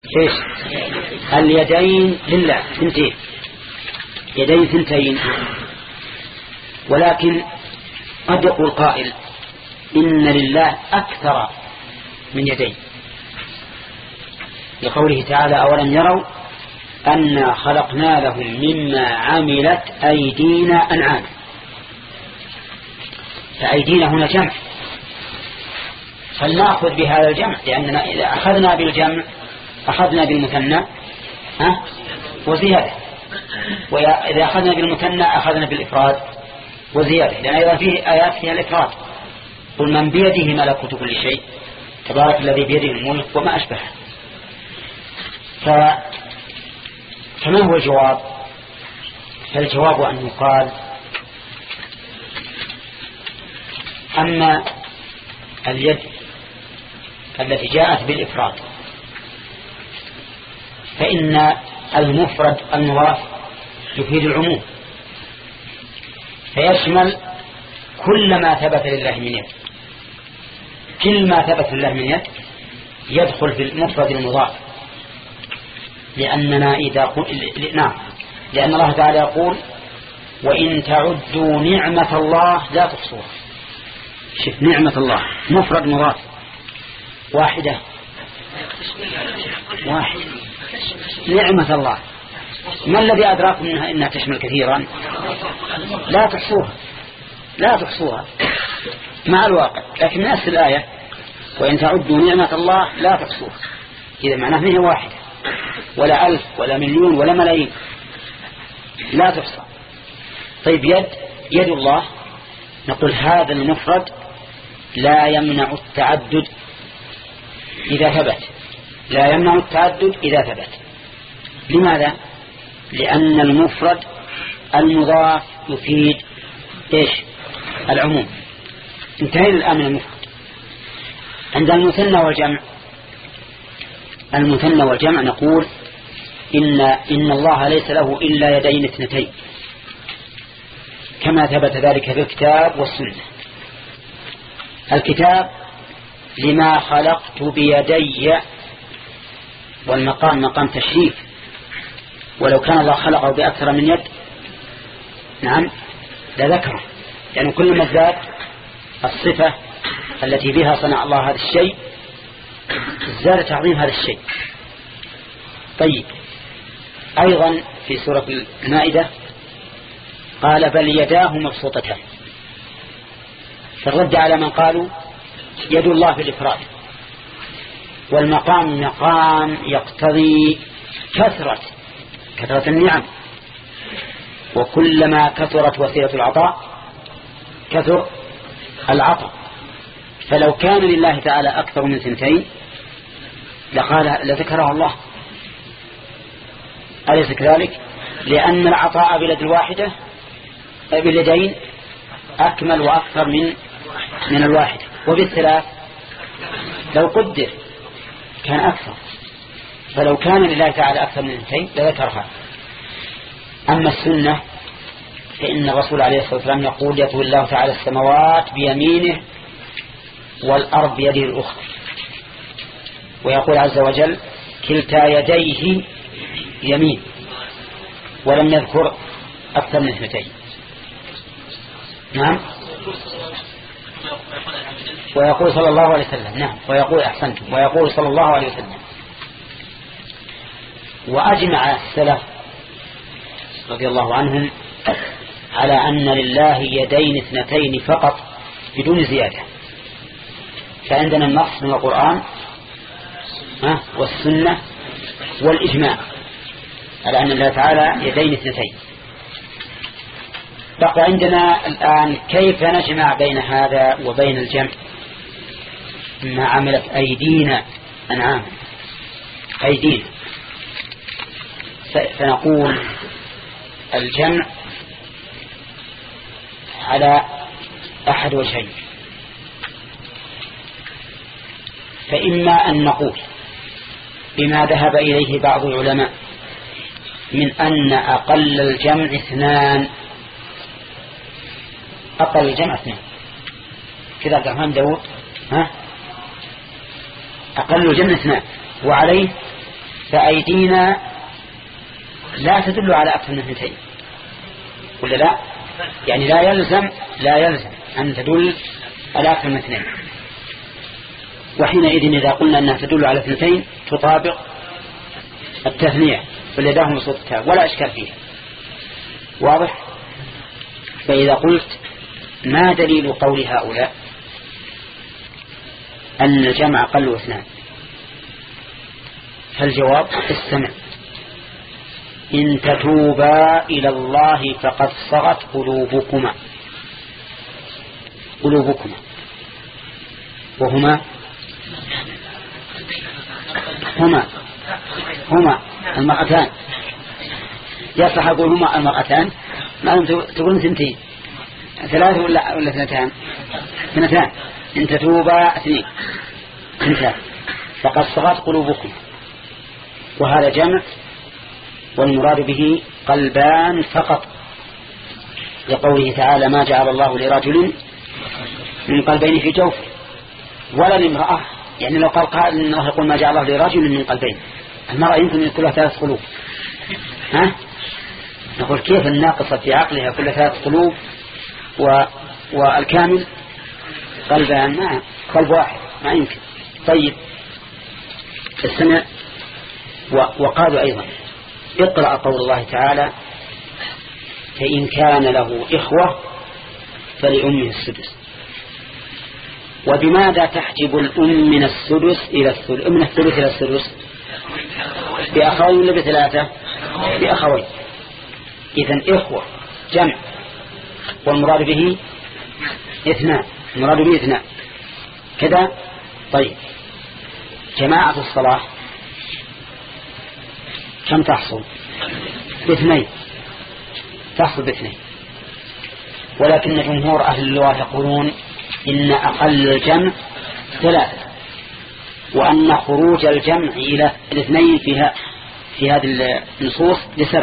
ايش؟ اليدين لله ثنتين، يدين ثنتين. ولكن قد يقول قائل إن لله أكثر من يدين، لقوله تعالى أولم يروا أنا خلقنا لهم مما عملت أيدينا أنعام. فأيدينا هنا جمع، فلنأخذ بهذا الجمع، لأننا إذا أخذنا بالجمع أخذنا بالمثنى وزيادة، وإذا أخذنا بالمثنى أخذنا بالإفراد وزيادة، لأن أيضا فيه آيات فيها الإفراد. قل من بيده ملكوت كل شيء تبارك الذي بيده الملك وما أشبه. فما هو الجواب؟ فالجواب أن يقال أما اليد التي جاءت بالإفراد فإن المفرد المضاف يفيد العموم، فيشمل كل ما ثبت لله من يد. كل ما ثبت لله من يد يدخل في المفرد المضاف، لأن الله تعالى يقول وإن تعدوا نعمة الله لا تحصوها. شوف نعمة الله مفرد مضاف واحدة واحد. نعمة الله ما الذي أدراكم إنها تشمل كثيرا؟ لا تحصوها مع الواقع. لكن نفس الآية وإن تعدوا نعمة الله لا تحصوها، إذا معناه هي واحدة ولا ألف ولا مليون ولا ملايين، لا تحصى. طيب يد الله، نقول هذا المفرد لا يمنع التعدد إذا ثبت، لا يمنع التعدد إذا ثبت. لماذا؟ لأن المفرد المضاف يفيد إيش؟ العموم. انتهينا الآن من المفرد. عند المثنى والجمع نقول إن الله ليس له إلا يدين اثنتين، كما ثبت ذلك في الكتاب والسنة. الكتاب لما خلقت بيدي، والمقام مقام تشريف، ولو كان الله خلقه بأكثر من يد لذكره، يعني كل ما زاد الصفة التي بها صنع الله هذا الشيء زاد تعظيم هذا الشيء. طيب أيضا في سورة المائدة قال بل يداه مبسوطتان، فالرد على من قالوا يد الله في الإفراد، والمقام مقام يقتضي كثرة النعم، وكلما كثرت وسيلة العطاء كثر العطاء. فلو كان لله تعالى أكثر من ثنتين لذكره الله، أليس كذلك؟ لأن العطاء باليد الواحدة باليدين أكمل وأكثر من الواحدة، وبالثلاث لو قدر كان أكثر. فلو كان لله تعالى أكثر من ثنتين لذكرها. أما السنة فإن الرسول عليه الصلاة والسلام يقول يطوي الله تعالى السماوات بيمينه والأرض بيده الأخرى، ويقول عز وجل كلتا يديه يمين، ولم يذكر أكثر من اثنتين. نعم. ويقول صلى الله عليه وسلم ويقول أحسنتم ويقول صلى الله عليه وسلم. وأجمع السلف رضي الله عنهم على أن لله يدين اثنتين فقط بدون زيادة. فعندنا النص من القرآن والسنة والإجماع على أن الله تعالى يدين اثنتين. بقى عندنا الآن كيف نجمع بين هذا وبين الجمع؟ ما عملت أيدينا أنعام أيدينا، فنقول الجمع على أحد وجهين. فإما أن نقول بما ذهب إليه بعض العلماء من أن أقل الجمع اثنان، أقل الجمع اثنان كذا عبد الرحمن داود، أقل الجمع اثنان، وعليه فأيدينا لا تدل على أكثر من اثنتين ولا لا؟ يعني لا يلزم أن تدل على أكثر من اثنين. وحينئذ إذا قلنا أنها تدل على اثنتين تطابق التثنية واليداه مبسوطتان ولا إشكال فيها. واضح؟ فإذا قلت ما دليل قول هؤلاء أن الجمع أقل اثنان، فالجواب استمع: إن تتوبا إلى الله فقد صغت قلوبكما وهما المرأتان. يصح أقول هما المرأتان، ما لم تقولون ثنتين، ثلاثة ولا اثنتان. إن تتوبا اثنتان فقد صغت قلوبكم. وهذا جمع، والمراد به قلبان فقط، لقوله تعالى: ما جعل الله لرجل من قلبين في جوفه ولا لامرأة. يعني لو قال قائل إنه يقول ما جعل الله لرجل من قلبين، المرأة يمكن يكون لها 3 قلوب. نقول كيف الناقصة في عقلها كل 3 قلوب والكامل قلبان؟ ما قلب واحد ما يمكن. طيب السمع. وقالوا أيضا: اقرأ قول الله تعالى: فإن كان له إخوة فلأمه السدس. وبماذا تحجب الأم من السدس إلى الثلث؟ من الثلث إلى السدس بأخوين ولا ب3؟ بأخوين. إذن إخوة جمع، والمراد به 2 كذا. طيب جماعة الصلاة كم تحصل؟ ب2، تحصل ب2. ولكن جمهور أهل اللغة يقولون إن أقل الجمع 3، وأن خروج الجمع إلى 2 في هذه النصوص ل7،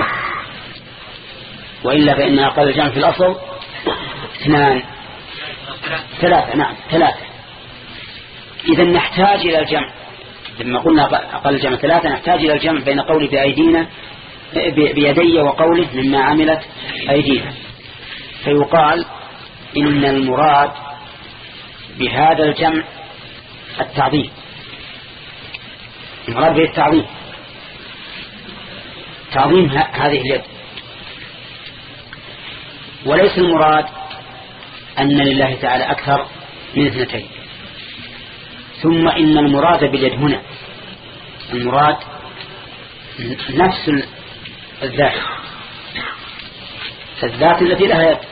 وإلا فإن أقل الجمع في الأصل 3. نعم 3. إذا نحتاج إلى الجمع. لما قلنا أقل الجمع 3 نحتاج إلى الجمع بين قوله بيدي وقوله مما عملت أيدينا. فيقال إن المراد بهذا الجمع التعظيم، المراد به التعظيم، تعظيم هذه اليد، وليس المراد أن لله تعالى أكثر من 2. ثم إن المراد باليد هنا المراد نفس الذات التي لها يد،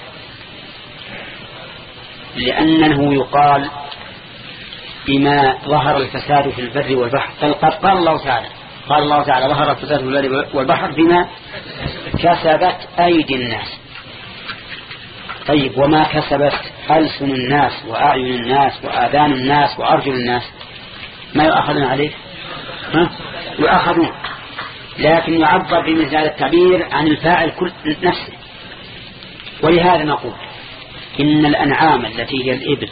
لأنه يقال بما ظهر الفساد في البر والبحر. قال الله تعالى ظهر الفساد في البر والبحر بما كسبت أيدي الناس. طيب وما كسبت ألسن الناس وأعين الناس وآذان الناس وأرجل الناس ما يؤخذون عليه؟ يؤخذون، لكن يعبر بمثل هذا التعبير عن الفاعل كل نفسه. ولهذا نقول إن الأنعام التي هي الإبل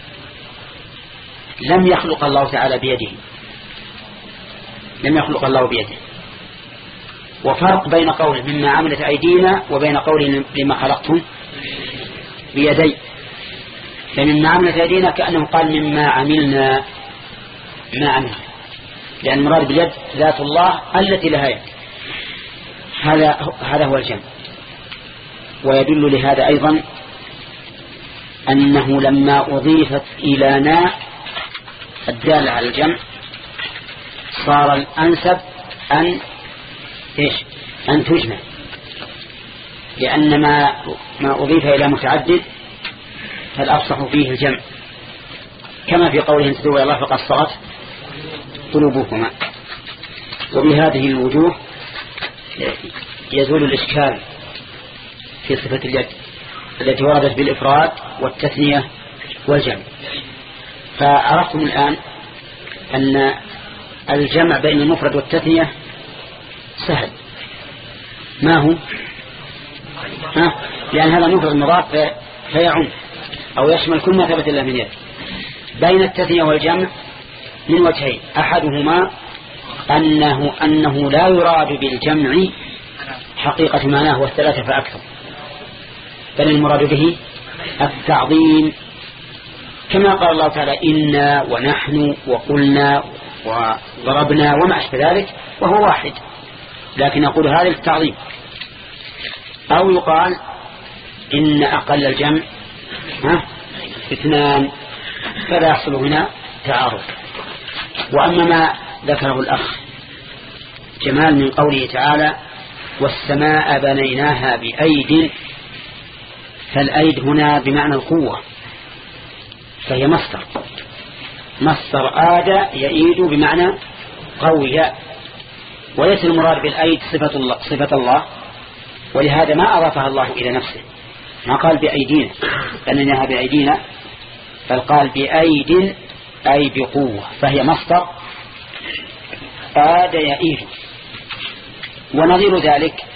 لم يخلق الله تعالى بيده، لم يخلق الله بيده. وفرق بين قوله مما عملت أيدينا وبين قوله لما خلقتم بيدي. فمما عملت أيدينا كأنه قال مما عملنا ما عملنا، لأن المراد باليد ذات الله التي لها يد. هذا هو الجمع. ويدل لهذا أيضا أنه لما أضيفت إلى ناء الدالة على الجمع صار الأنسب أن تجمع، لأن ما أضيف إلى متعدد فالأفصح فيه الجمع، كما في قوله إن تتوبوا إلى الله فقد صغت قلوبكما. وبهذه الوجوه يزول الإشكال في صفة اليد التي وردت بالإفراد والتثنية والجمع. فعرفتم الآن أن الجمع بين المفرد والتثنية سهل. ما هو؟ لأن هذا مفرد مضاف فيعم أو يشمل كل ما ثبت الله من يد. بين التثنية والجمع من وجهين: أحدهما أنه لا يراد بالجمع حقيقة معناه والثلاثة فأكثر، بل المراد به التعظيم، كما قال الله تعالى إنا ونحن وقلنا وضربنا وما أشبه ذلك، وهو واحد، لكن نقول هذا التعظيم. أو يقال إن أقل الجمع 2، فلا يحصل هنا تعارض. وأما ما ذكره الأخ جمال من قوله تعالى والسماء بنيناها بأيد، فالأيد هنا بمعنى القوة، فهي مصدر آد يأيد بمعنى قوي، وليس المراد بالأيد صفة الله، ولهذا ما أضافها الله إلى نفسه، ما قال بأيدينا بنيناها بأيدينا، بل قال بأيد أي بقوة، فهي مصدر آد يأيد. ونظير ذلك